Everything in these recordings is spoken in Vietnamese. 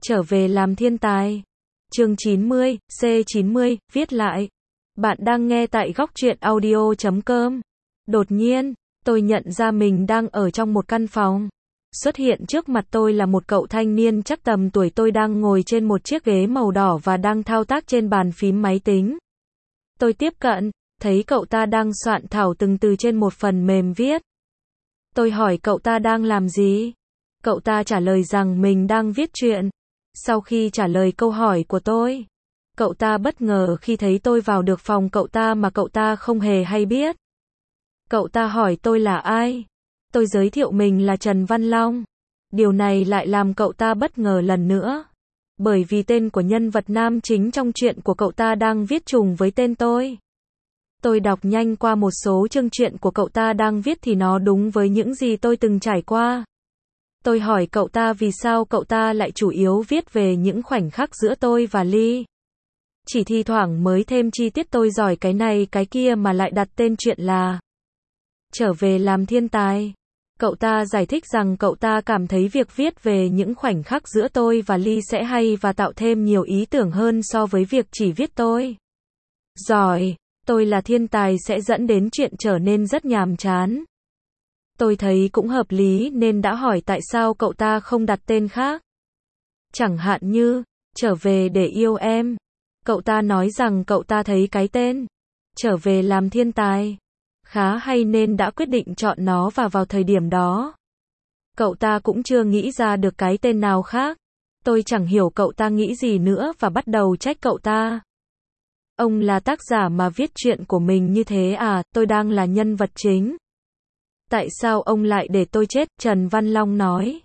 Trở về làm thiên tài. Chương 90, C90, viết lại. Bạn đang nghe tại góc truyện audio.com. Đột nhiên, tôi nhận ra mình đang ở trong một căn phòng. Xuất hiện trước mặt tôi là một cậu thanh niên chắc tầm tuổi tôi đang ngồi trên một chiếc ghế màu đỏ và đang thao tác trên bàn phím máy tính. Tôi tiếp cận, thấy cậu ta đang soạn thảo từng từ trên một phần mềm viết. Tôi hỏi cậu ta đang làm gì? Cậu ta trả lời rằng mình đang viết truyện. Sau khi trả lời câu hỏi của tôi, cậu ta bất ngờ khi thấy tôi vào được phòng cậu ta mà cậu ta không hề hay biết. Cậu ta hỏi tôi là ai? Tôi giới thiệu mình là Trần Văn Long. Điều này lại làm cậu ta bất ngờ lần nữa. Bởi vì tên của nhân vật nam chính trong truyện của cậu ta đang viết trùng với tên tôi. Tôi đọc nhanh qua một số chương truyện của cậu ta đang viết thì nó đúng với những gì tôi từng trải qua. Tôi hỏi cậu ta vì sao cậu ta lại chủ yếu viết về những khoảnh khắc giữa tôi và Ly. Chỉ thi thoảng mới thêm chi tiết tôi giỏi cái này cái kia mà lại đặt tên truyện là Trở về làm thiên tài. Cậu ta giải thích rằng cậu ta cảm thấy việc viết về những khoảnh khắc giữa tôi và Ly sẽ hay và tạo thêm nhiều ý tưởng hơn so với việc chỉ viết tôi giỏi, tôi là thiên tài sẽ dẫn đến chuyện trở nên rất nhàm chán. Tôi thấy cũng hợp lý nên đã hỏi tại sao cậu ta không đặt tên khác. Chẳng hạn như, trở về để yêu em. Cậu ta nói rằng cậu ta thấy cái tên, trở về làm thiên tài, khá hay nên đã quyết định chọn nó và vào thời điểm đó. Cậu ta cũng chưa nghĩ ra được cái tên nào khác. Tôi chẳng hiểu cậu ta nghĩ gì nữa và bắt đầu trách cậu ta. Ông là tác giả mà viết truyện của mình như thế à, tôi đang là nhân vật chính. Tại sao ông lại để tôi chết? Trần Văn Long nói.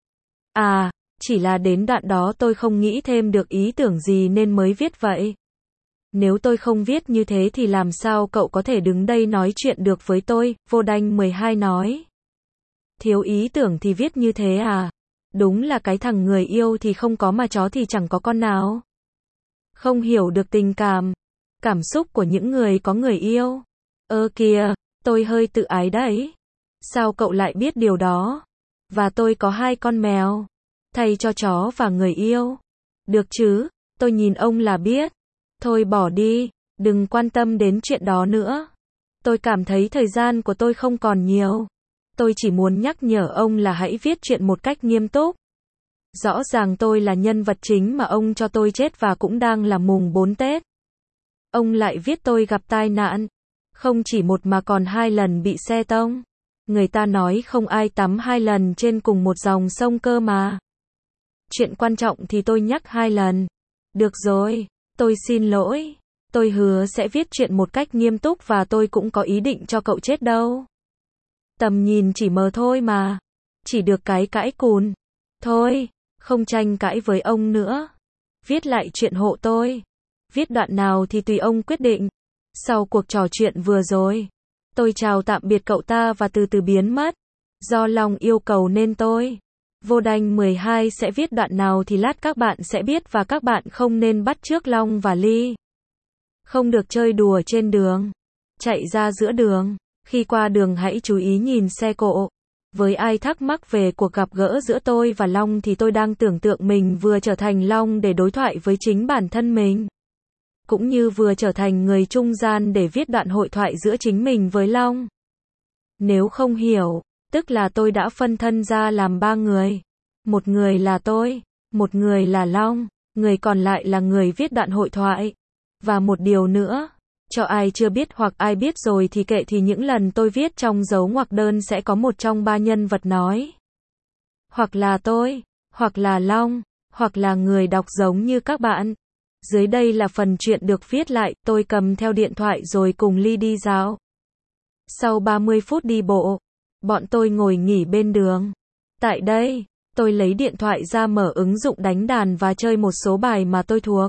À, chỉ là đến đoạn đó tôi không nghĩ thêm được ý tưởng gì nên mới viết vậy. Nếu tôi không viết như thế thì làm sao cậu có thể đứng đây nói chuyện được với tôi? Vô Đanh 12 nói. Thiếu ý tưởng thì viết như thế à? Đúng là cái thằng người yêu thì không có mà chó thì chẳng có con nào. Không hiểu được tình cảm xúc của những người có người yêu. Kìa, tôi hơi tự ái đấy. Sao cậu lại biết điều đó? Và tôi có 2 con mèo. Thay cho chó và người yêu. Được chứ, tôi nhìn ông là biết. Thôi bỏ đi, đừng quan tâm đến chuyện đó nữa. Tôi cảm thấy thời gian của tôi không còn nhiều. Tôi chỉ muốn nhắc nhở ông là hãy viết chuyện một cách nghiêm túc. Rõ ràng tôi là nhân vật chính mà ông cho tôi chết và cũng đang là mùng 4 Tết. Ông lại viết tôi gặp tai nạn. Không chỉ một mà còn 2 lần bị xe tông. Người ta nói không ai tắm 2 lần trên cùng một dòng sông cơ mà. Chuyện quan trọng thì tôi nhắc 2 lần. Được rồi, tôi xin lỗi. Tôi hứa sẽ viết chuyện một cách nghiêm túc và tôi cũng có ý định cho cậu chết đâu. Tầm nhìn chỉ mờ thôi mà. Chỉ được cái cãi cùn. Thôi, không tranh cãi với ông nữa. Viết lại chuyện hộ tôi. Viết đoạn nào thì tùy ông quyết định. Sau cuộc trò chuyện vừa rồi, tôi chào tạm biệt cậu ta và từ từ biến mất. Do Long yêu cầu nên tôi, Vô Đanh 12 sẽ viết đoạn nào thì lát các bạn sẽ biết và các bạn không nên bắt chước Long và Ly. Không được chơi đùa trên đường. Chạy ra giữa đường. Khi qua đường hãy chú ý nhìn xe cộ. Với ai thắc mắc về cuộc gặp gỡ giữa tôi và Long thì tôi đang tưởng tượng mình vừa trở thành Long để đối thoại với chính bản thân mình. Cũng như vừa trở thành người trung gian để viết đoạn hội thoại giữa chính mình với Long. Nếu không hiểu, tức là tôi đã phân thân ra làm 3 người. Một người là tôi, một người là Long, người còn lại là người viết đoạn hội thoại. Và một điều nữa, cho ai chưa biết hoặc ai biết rồi thì kệ thì những lần tôi viết trong dấu ngoặc đơn sẽ có một trong 3 nhân vật nói. Hoặc là tôi, hoặc là Long, hoặc là người đọc giống như các bạn. Dưới đây là phần chuyện được viết lại, tôi cầm theo điện thoại rồi cùng Ly đi dạo. Sau 30 phút đi bộ, bọn tôi ngồi nghỉ bên đường. Tại đây, tôi lấy điện thoại ra mở ứng dụng đánh đàn và chơi một số bài mà tôi thuộc.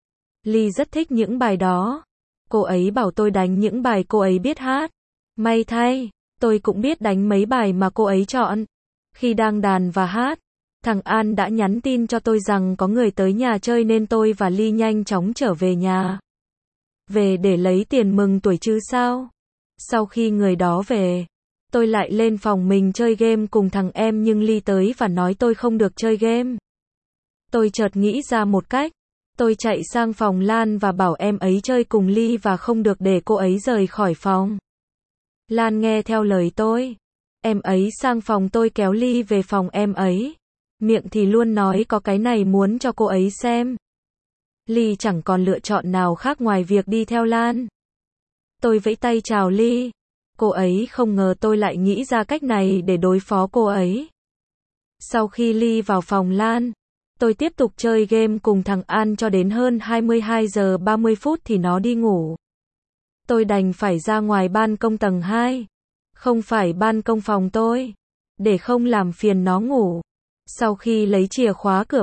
Ly rất thích những bài đó. Cô ấy bảo tôi đánh những bài cô ấy biết hát. May thay, tôi cũng biết đánh mấy bài mà cô ấy chọn. Khi đang đàn và hát, thằng An đã nhắn tin cho tôi rằng có người tới nhà chơi nên tôi và Ly nhanh chóng trở về nhà. Về để lấy tiền mừng tuổi chứ sao? Sau khi người đó về, tôi lại lên phòng mình chơi game cùng thằng em nhưng Ly tới và nói tôi không được chơi game. Tôi chợt nghĩ ra một cách. Tôi chạy sang phòng Lan và bảo em ấy chơi cùng Ly và không được để cô ấy rời khỏi phòng. Lan nghe theo lời tôi. Em ấy sang phòng tôi kéo Ly về phòng em ấy. Miệng thì luôn nói có cái này muốn cho cô ấy xem. Ly chẳng còn lựa chọn nào khác ngoài việc đi theo Lan. Tôi vẫy tay chào Ly. Cô ấy không ngờ tôi lại nghĩ ra cách này để đối phó cô ấy. Sau khi Ly vào phòng Lan, tôi tiếp tục chơi game cùng thằng An cho đến hơn 22 giờ 30 phút thì nó đi ngủ. Tôi đành phải ra ngoài ban công tầng 2. Không phải ban công phòng tôi. Để không làm phiền nó ngủ. Sau khi lấy chìa khóa cửa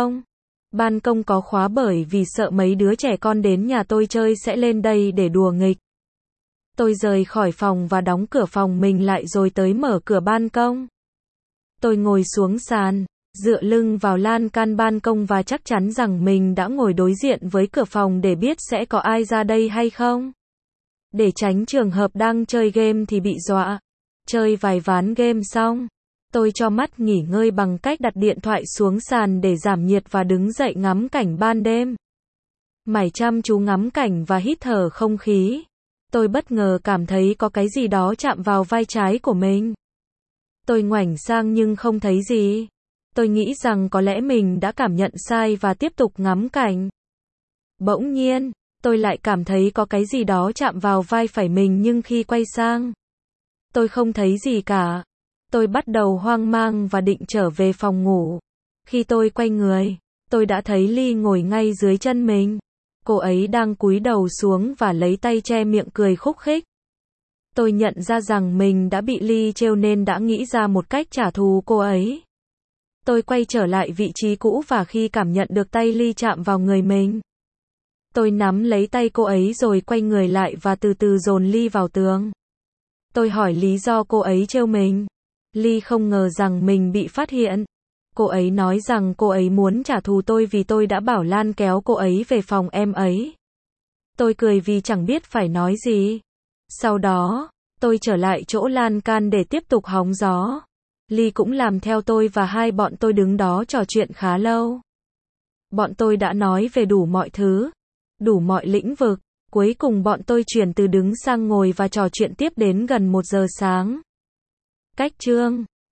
ban công có khóa bởi vì sợ mấy đứa trẻ con đến nhà tôi chơi sẽ lên đây để đùa nghịch. Tôi rời khỏi phòng và đóng cửa phòng mình lại rồi tới mở cửa ban công. Tôi ngồi xuống sàn, dựa lưng vào lan can ban công và chắc chắn rằng mình đã ngồi đối diện với cửa phòng để biết sẽ có ai ra đây hay không. Để tránh trường hợp đang chơi game thì bị dọa. Chơi vài ván game xong, tôi cho mắt nghỉ ngơi bằng cách đặt điện thoại xuống sàn để giảm nhiệt và đứng dậy ngắm cảnh ban đêm. Mải chăm chú ngắm cảnh và hít thở không khí. Tôi bất ngờ cảm thấy có cái gì đó chạm vào vai trái của mình. Tôi ngoảnh sang nhưng không thấy gì. Tôi nghĩ rằng có lẽ mình đã cảm nhận sai và tiếp tục ngắm cảnh. Bỗng nhiên, tôi lại cảm thấy có cái gì đó chạm vào vai phải mình nhưng khi quay sang, tôi không thấy gì cả. Tôi bắt đầu hoang mang và định trở về phòng ngủ. Khi tôi quay người, tôi đã thấy Ly ngồi ngay dưới chân mình. Cô ấy đang cúi đầu xuống và lấy tay che miệng cười khúc khích. Tôi nhận ra rằng mình đã bị Ly trêu nên đã nghĩ ra một cách trả thù cô ấy. Tôi quay trở lại vị trí cũ và khi cảm nhận được tay Ly chạm vào người mình, tôi nắm lấy tay cô ấy rồi quay người lại và từ từ dồn Ly vào tường. Tôi hỏi lý do cô ấy trêu mình. Ly không ngờ rằng mình bị phát hiện. Cô ấy nói rằng cô ấy muốn trả thù tôi vì tôi đã bảo Lan kéo cô ấy về phòng em ấy. Tôi cười vì chẳng biết phải nói gì. Sau đó, tôi trở lại chỗ lan can để tiếp tục hóng gió. Ly cũng làm theo tôi và hai bọn tôi đứng đó trò chuyện khá lâu. Bọn tôi đã nói về đủ mọi thứ, đủ mọi lĩnh vực. Cuối cùng bọn tôi chuyển từ đứng sang ngồi và trò chuyện tiếp đến gần 1 giờ sáng. Cách chương